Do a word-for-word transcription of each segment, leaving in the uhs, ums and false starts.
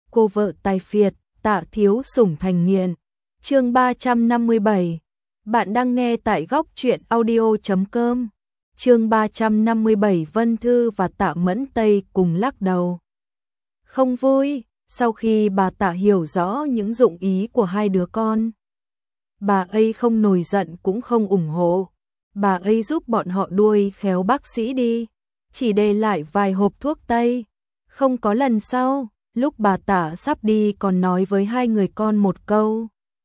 cô vợ tài phiệt, Tạ thiếu sủng thành nghiện. Chương ba trăm năm mươi bảy. Bạn đang nghe tại góc truyện audio chấm com. Chương ba trăm năm mươi bảy. Vân Thư và Tạ Mẫn Tây cùng lắc đầu. Không vui, sau khi bà Tạ hiểu rõ những dụng ý của hai đứa con, bà ấy không nổi giận cũng không ủng hộ. Bà ấy giúp bọn họ đuôi khéo bác sĩ đi, chỉ để lại vài hộp thuốc tây. Không có lần sau, lúc bà Tạ sắp đi còn nói với hai người con một câu.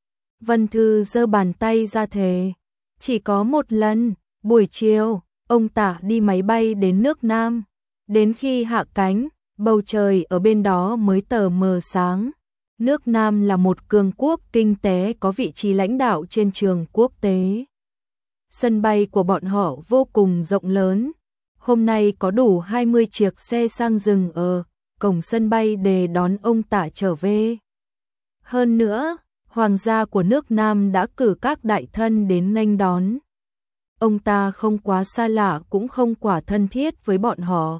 Vân Thư giơ bàn tay ra thề. Chỉ có một lần, buổi chiều, ông Tạ đi máy bay đến nước Nam. Đến khi hạ cánh, bầu trời ở bên đó mới tờ mờ sáng. Nước Nam là một cường quốc kinh tế có vị trí lãnh đạo trên trường quốc tế. Sân bay của bọn họ vô cùng rộng lớn. Hôm nay có đủ hai mươi chiếc xe sang dừng ở cổng sân bay để đón ông Tạ trở về. Hơn nữa, hoàng gia của nước Nam đã cử các đại thân đến nghênh đón. Ông ta không quá xa lạ cũng không quá thân thiết với bọn họ.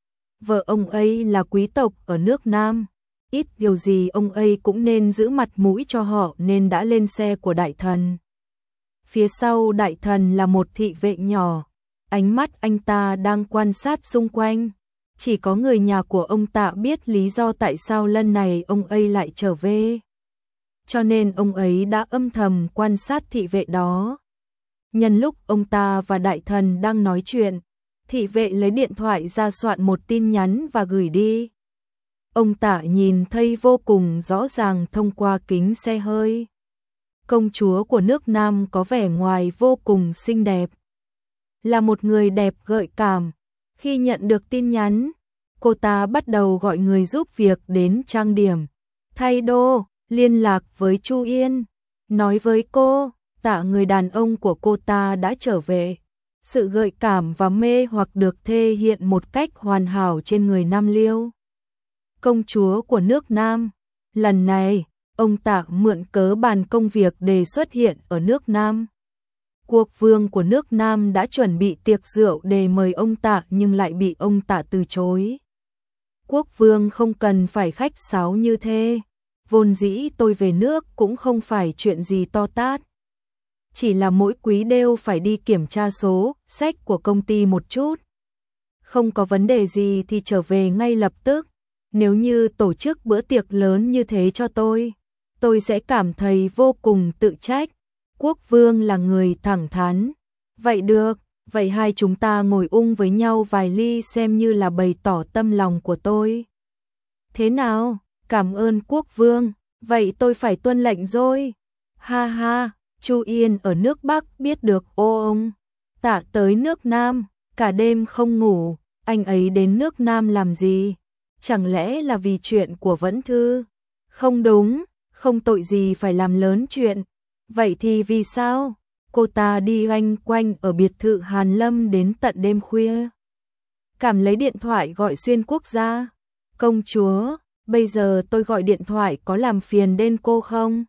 Vợ ông ấy là quý tộc ở nước Nam, ít điều gì ông ấy cũng nên giữ mặt mũi cho họ nên đã lên xe của đại thần. Phía sau đại thần là một thị vệ nhỏ, ánh mắt anh ta đang quan sát xung quanh. Chỉ có người nhà của ông Tạ biết lý do tại sao lần này ông ấy lại trở về. Cho nên ông ấy đã âm thầm quan sát thị vệ đó. Nhân lúc ông ta và đại thần đang nói chuyện, thị vệ lấy điện thoại ra soạn một tin nhắn và gửi đi. Ông Tạ nhìn thấy vô cùng rõ ràng thông qua kính xe hơi. Công chúa của nước Nam có vẻ ngoài vô cùng xinh đẹp. Là một người đẹp gợi cảm. Khi nhận được tin nhắn, cô ta bắt đầu gọi người giúp việc đến trang điểm, thay đồ, liên lạc với Chu Yên. Nói với cô, Tạ người đàn ông của cô ta đã trở về. Sự gợi cảm và mê hoặc được thể hiện một cách hoàn hảo trên người Nam Liêu, công chúa của nước Nam. Lần này, ông Tạ mượn cớ bàn công việc để xuất hiện ở nước Nam. Quốc vương của nước Nam đã chuẩn bị tiệc rượu để mời ông Tạ nhưng lại bị ông Tạ từ chối. Quốc vương không cần phải khách sáo như thế. Vốn dĩ tôi về nước cũng không phải chuyện gì to tát. Chỉ là mỗi quý đều phải đi kiểm tra số sách của công ty một chút. Không có vấn đề gì thì trở về ngay lập tức. Nếu như tổ chức bữa tiệc lớn như thế cho tôi, tôi sẽ cảm thấy vô cùng tự trách. Quốc vương là người thẳng thắn. Vậy được, vậy hai chúng ta ngồi ung với nhau vài ly xem như là bày tỏ tâm lòng của tôi. Thế nào? Cảm ơn quốc vương, vậy tôi phải tuân lệnh rồi. Ha ha, Chu Yên ở nước Bắc biết được ô ông Tạ tới nước Nam, cả đêm không ngủ. Anh ấy đến nước Nam làm gì? Chẳng lẽ là vì chuyện của Vẫn Thư? Không đúng, không tội gì phải làm lớn chuyện. Vậy thì vì sao? Cô ta đi oanh quanh ở biệt thự Hàn Lâm đến tận đêm khuya. Cảm lấy điện thoại gọi xuyên quốc gia. Công chúa, bây giờ tôi gọi điện thoại có làm phiền đến cô không?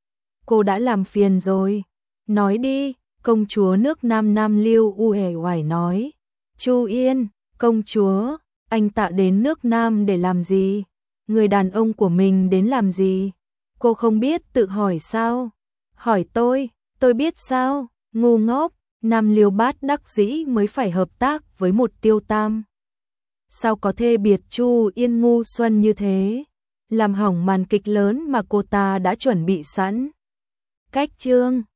Cô đã làm phiền rồi. Nói đi, công chúa nước Nam Nam Liêu uể oải nói. Chu Yên, công chúa, anh Tạ đến nước Nam để làm gì? Người đàn ông của mình đến làm gì? Cô không biết tự hỏi sao? Hỏi tôi, tôi biết sao? Ngu ngốc, Nam Liêu bát đắc dĩ mới phải hợp tác với một tiêu tam. Sao có thể biệt Chu Yên ngu xuân như thế? Làm hỏng màn kịch lớn mà cô ta đã chuẩn bị sẵn. Cách chương